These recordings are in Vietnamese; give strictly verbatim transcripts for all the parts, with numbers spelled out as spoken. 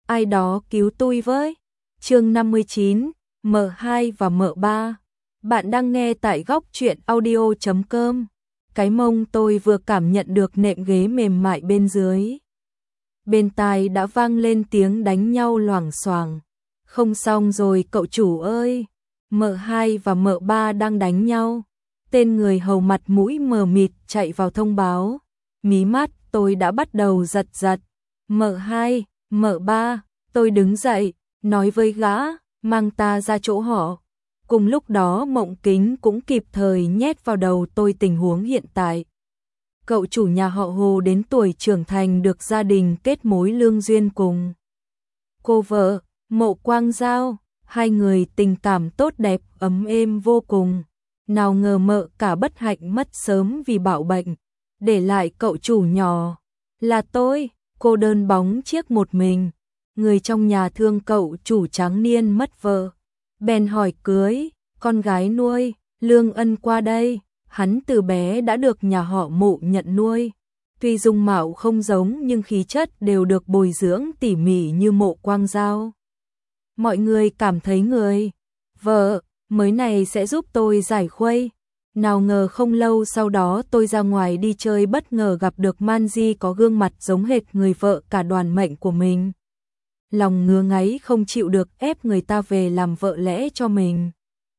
ai đó cứu tôi với. Chương năm mươi chín, M hai và M ba. Bạn đang nghe tại góc truyện audio chấm com. Cái mông tôi vừa cảm nhận được nệm ghế mềm mại bên dưới. Bên tai đã vang lên tiếng đánh nhau loảng xoảng. Không xong rồi cậu chủ ơi, M hai và M ba đang đánh nhau. Tên người hầu mặt mũi mờ mịt chạy vào thông báo. Mí mắt tôi đã bắt đầu giật giật. M hai, M ba, tôi đứng dậy, nói với gã, mang ta ra chỗ họ. Cùng lúc đó Mộng Kính cũng kịp thời nhét vào đầu tôi tình huống hiện tại. Cậu chủ nhà họ Hồ đến tuổi trưởng thành được gia đình kết mối lương duyên cùng cô vợ, Mộ Quang Giao, hai người tình cảm tốt đẹp, ấm êm vô cùng. Nào ngờ Mợ cả bất hạnh mất sớm vì bạo bệnh, để lại cậu chủ nhỏ là tôi, cô đơn bóng chiếc một mình. Người trong nhà thương cậu chủ tráng niên mất vợ, bèn hỏi cưới, con gái nuôi, Lương Ân qua đây. Hắn từ bé đã được nhà họ Mộ nhận nuôi. Tuy dung mạo không giống nhưng khí chất đều được bồi dưỡng tỉ mỉ như Mộ Quang Giao. Mọi người cảm thấy người vợ mới này sẽ giúp tôi giải khuây. Nào ngờ không lâu sau đó tôi ra ngoài đi chơi bất ngờ gặp được Manji có gương mặt giống hệt người vợ cả đoàn mệnh của mình. Lòng ngứa ngáy không chịu được ép người ta về làm vợ lẽ cho mình.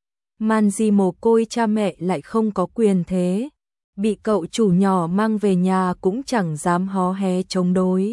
Manji mồ côi cha mẹ lại không có quyền thế, bị cậu chủ nhỏ mang về nhà cũng chẳng dám hó hé chống đối.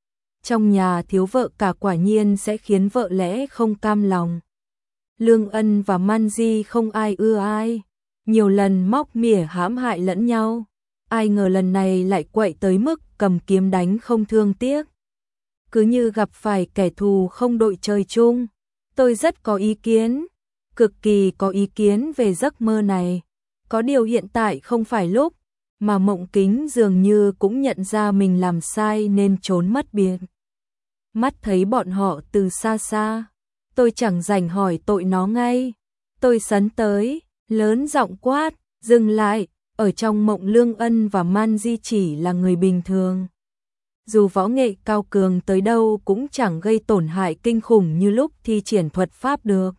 Trong nhà thiếu vợ cả quả nhiên sẽ khiến vợ lẽ không cam lòng. Lương Ân và Manji không ai ưa ai, nhiều lần móc mỉa hãm hại lẫn nhau. Ai ngờ lần này lại quậy tới mức cầm kiếm đánh không thương tiếc. Cứ như gặp phải kẻ thù không đội trời chung. Tôi rất có ý kiến, cực kỳ có ý kiến về giấc mơ này. Có điều hiện tại không phải lúc, mà Mộng Kính dường như cũng nhận ra mình làm sai nên trốn mất biệt. Mắt thấy bọn họ từ xa xa, tôi chẳng rảnh hỏi tội nó ngay. Tôi sấn tới, lớn giọng quát, dừng lại, ở trong mộng Lương Ân và Manji chỉ là người bình thường. Dù võ nghệ cao cường tới đâu cũng chẳng gây tổn hại kinh khủng như lúc thi triển thuật pháp được.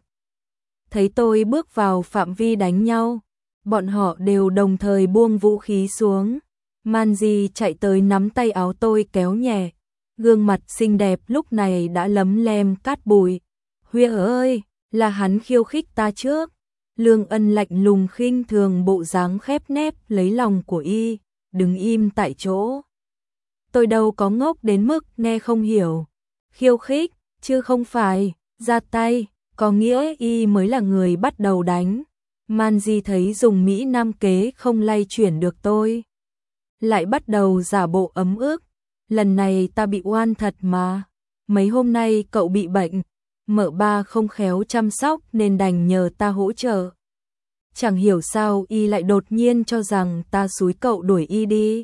Thấy tôi bước vào phạm vi đánh nhau, bọn họ đều đồng thời buông vũ khí xuống. Manji chạy tới nắm tay áo tôi kéo nhẹ, gương mặt xinh đẹp lúc này đã lấm lem cát bụi. Huya ơi, là hắn khiêu khích ta trước. Lương Ân lạnh lùng khinh thường bộ dáng khép nép lấy lòng của y, đứng im tại chỗ. Tôi đâu có ngốc đến mức nghe không hiểu. Khiêu khích, chứ không phải, ra tay, có nghĩa y mới là người bắt đầu đánh. Manji thấy dùng Mỹ Nam kế không lay chuyển được tôi, lại bắt đầu giả bộ ấm ức. Lần này ta bị oan thật mà. Mấy hôm nay cậu bị bệnh, M ba không khéo chăm sóc nên đành nhờ ta hỗ trợ. Chẳng hiểu sao y lại đột nhiên cho rằng ta xúi cậu đuổi y đi,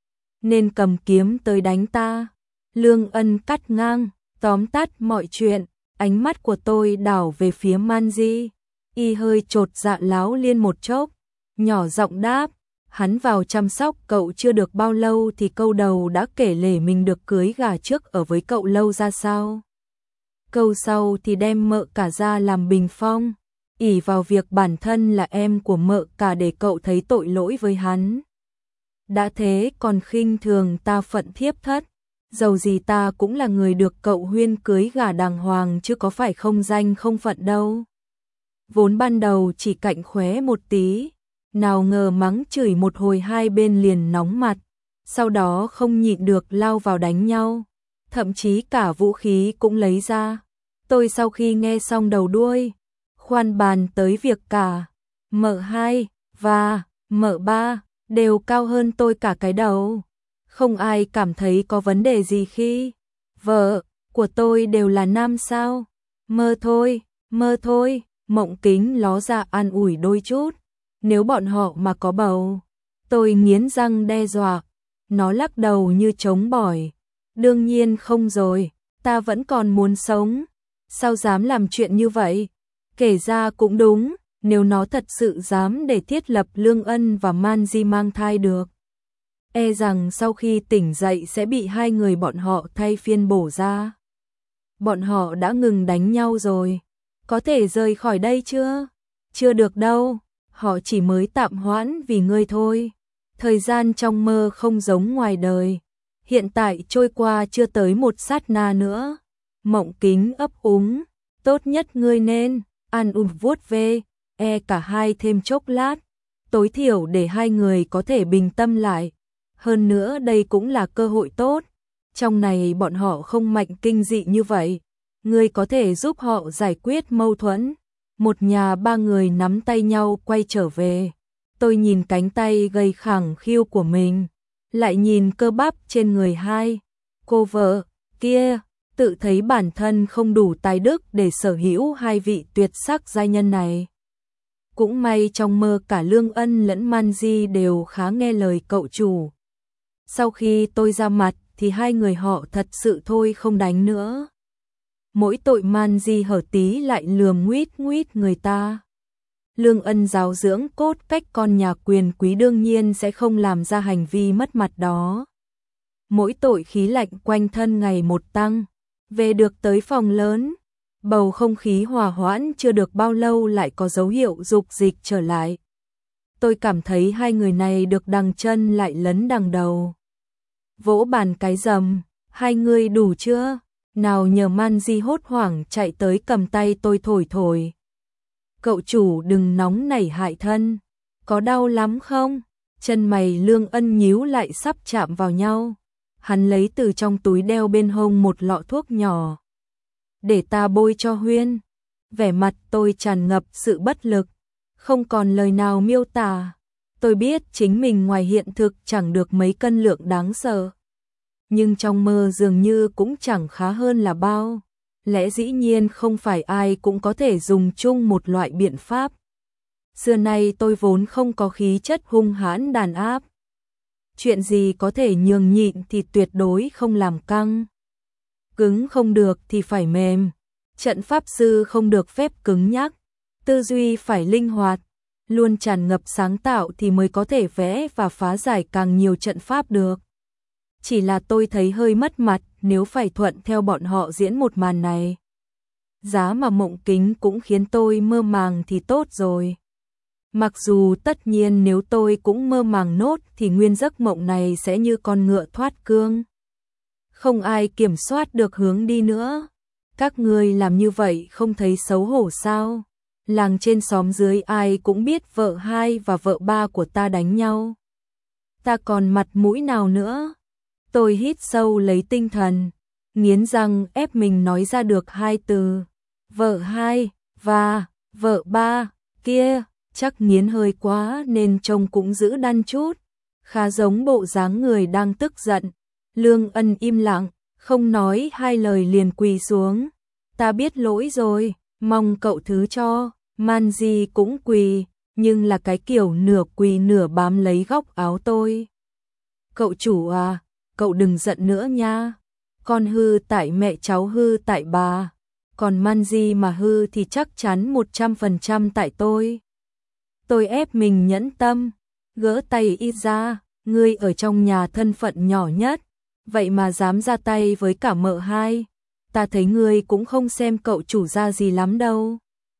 nên cầm kiếm tới đánh ta. Lương Ân cắt ngang, tóm tắt mọi chuyện. Ánh mắt của tôi đảo về phía Manji. Y hơi chột dạ láo liên một chốc, nhỏ giọng đáp, hắn vào chăm sóc cậu chưa được bao lâu thì câu đầu đã kể lể mình được cưới gả trước ở với cậu lâu ra sao. Câu sau thì đem Mợ cả ra làm bình phong, ỷ vào việc bản thân là em của Mợ cả để cậu thấy tội lỗi với hắn. Đã thế còn khinh thường ta phận thiếp thất, dầu gì ta cũng là người được cậu Huyên cưới gả đàng hoàng chứ có phải không danh không phận đâu. Vốn ban đầu chỉ cạnh khóe một tí, nào ngờ mắng chửi một hồi hai bên liền nóng mặt, sau đó không nhịn được lao vào đánh nhau, thậm chí cả vũ khí cũng lấy ra. Tôi sau khi nghe xong đầu đuôi, khoan bàn tới việc cả M hai và M ba đều cao hơn tôi cả cái đầu. Không ai cảm thấy có vấn đề gì khi vợ của tôi đều là nam sao. Mơ thôi, mơ thôi. Mộng Kính ló ra an ủi đôi chút. Nếu bọn họ mà có bầu, tôi nghiến răng đe dọa. Nó lắc đầu như trống bỏi. Đương nhiên không rồi, ta vẫn còn muốn sống. Sao dám làm chuyện như vậy? Kể ra cũng đúng, nếu nó thật sự dám để thiết lập Lương Ân và Manji mang thai được, e rằng sau khi tỉnh dậy sẽ bị hai người bọn họ thay phiên bổ ra. bọn họ đã ngừng đánh nhau rồi. Có thể rời khỏi đây chưa? Chưa được đâu, họ chỉ mới tạm hoãn vì ngươi thôi. Thời gian trong mơ không giống ngoài đời. Hiện tại trôi qua chưa tới một sát na nữa. Mộng Kính ấp úng, tốt nhất ngươi nên ăn ủm vuốt ve, e cả hai thêm chốc lát, tối thiểu để hai người có thể bình tâm lại. Hơn nữa đây cũng là cơ hội tốt. Trong này bọn họ không mạnh kinh dị như vậy. Ngươi có thể giúp họ giải quyết mâu thuẫn. Một nhà ba người nắm tay nhau quay trở về. Tôi nhìn cánh tay gầy khẳng khiu của mình, lại nhìn cơ bắp trên người hai cô vợ kia, tự thấy bản thân không đủ tài đức để sở hữu hai vị tuyệt sắc giai nhân này. Cũng may trong mơ cả Lương Ân lẫn Manji đều khá nghe lời cậu chủ. Sau khi tôi ra mặt thì hai người họ thật sự thôi không đánh nữa. Mỗi tội Manji hở tí lại lườm nguýt nguýt người ta. Lương Ân giáo dưỡng cốt cách con nhà quyền quý đương nhiên sẽ không làm ra hành vi mất mặt đó. Mỗi tội khí lạnh quanh thân ngày một tăng. Về được tới phòng lớn, bầu không khí hòa hoãn chưa được bao lâu lại có dấu hiệu dục dịch trở lại. Tôi cảm thấy hai người này được đằng chân lại lấn đằng đầu. Vỗ bàn cái rầm, hai người đủ chưa? Nào nhờ Manji hốt hoảng chạy tới cầm tay tôi thổi thổi. Cậu chủ đừng nóng nảy hại thân. Có đau lắm không? Chân mày Lương Ân nhíu lại sắp chạm vào nhau. Hắn lấy từ trong túi đeo bên hông một lọ thuốc nhỏ. Để ta bôi cho Huyên. Vẻ mặt tôi tràn ngập sự bất lực. Không còn lời nào miêu tả. Tôi biết chính mình ngoài hiện thực chẳng được mấy cân lượng đáng sợ. Nhưng trong mơ dường như cũng chẳng khá hơn là bao. Lẽ dĩ nhiên không phải ai cũng có thể dùng chung một loại biện pháp. Xưa nay tôi vốn không có khí chất hung hãn đàn áp. Chuyện gì có thể nhường nhịn thì tuyệt đối không làm căng. Cứng không được thì phải mềm. Trận pháp sư không được phép cứng nhắc. Tư duy phải linh hoạt. Luôn tràn ngập sáng tạo thì mới có thể vẽ và phá giải càng nhiều trận pháp được. Chỉ là tôi thấy hơi mất mặt nếu phải thuận theo bọn họ diễn một màn này. Giá mà Mộng Kính cũng khiến tôi mơ màng thì tốt rồi. Mặc dù tất nhiên nếu tôi cũng mơ màng nốt thì nguyên giấc mộng này sẽ như con ngựa thoát cương. Không ai kiểm soát được hướng đi nữa. Các ngươi làm như vậy không thấy xấu hổ sao? Làng trên xóm dưới ai cũng biết vợ hai và vợ ba của ta đánh nhau. Ta còn mặt mũi nào nữa? Tôi hít sâu lấy tinh thần, nghiến răng ép mình nói ra được hai từ. Vợ hai và vợ ba kia, chắc nghiến hơi quá nên trông cũng giữ đăn chút. Khá giống bộ dáng người đang tức giận. Lương Ân im lặng, không nói hai lời liền quỳ xuống. Ta biết lỗi rồi, mong cậu thứ cho. Manji cũng quỳ, nhưng là cái kiểu nửa quỳ nửa bám lấy góc áo tôi. Cậu chủ à, cậu đừng giận nữa nha. Con hư tại mẹ, cháu hư tại bà. Còn Manji mà hư thì chắc chắn một trăm phần trăm tại tôi. Tôi ép mình nhẫn tâm, gỡ tay ít ra. Ngươi ở trong nhà thân phận nhỏ nhất, vậy mà dám ra tay với cả mợ hai. Ta thấy ngươi cũng không xem cậu chủ ra gì lắm đâu.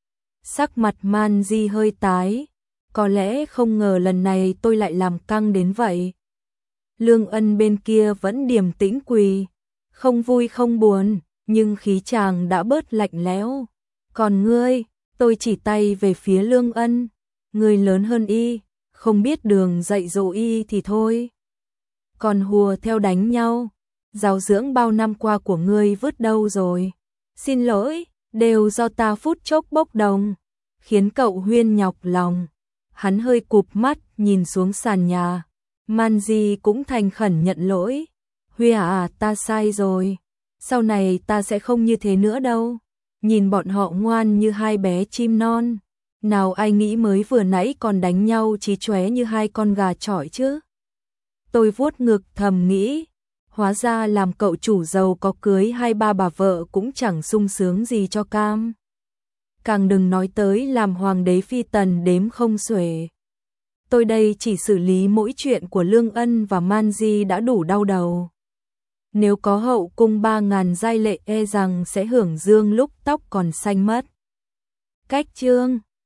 Sắc mặt Manji hơi tái. Có lẽ không ngờ lần này tôi lại làm căng đến vậy. Lương Ân bên kia vẫn điềm tĩnh quỳ, không vui không buồn, nhưng khí chàng đã bớt lạnh lẽo. Còn ngươi, tôi chỉ tay về phía Lương Ân, ngươi lớn hơn y, không biết đường dạy dỗ y thì thôi. Còn hùa theo đánh nhau, giáo dưỡng bao năm qua của ngươi vứt đâu rồi? Xin lỗi, đều do ta phút chốc bốc đồng, khiến cậu Huyên nhọc lòng. Hắn hơi cụp mắt nhìn xuống sàn nhà. Manji cũng thành khẩn nhận lỗi. Huy à, ta sai rồi. Sau này ta sẽ không như thế nữa đâu. Nhìn bọn họ ngoan như hai bé chim non. Nào ai nghĩ mới vừa nãy còn đánh nhau chí chóe như hai con gà chọi chứ. Tôi vuốt ngực thầm nghĩ. Hóa ra làm cậu chủ giàu có cưới hai ba bà vợ cũng chẳng sung sướng gì cho cam. Càng đừng nói tới làm hoàng đế phi tần đếm không xuể. Tôi đây chỉ xử lý mỗi chuyện của Lương Ân và Manji đã đủ đau đầu. Nếu có hậu cung ba ngàn giai lệ e rằng sẽ hưởng dương lúc tóc còn xanh mất. Cách chương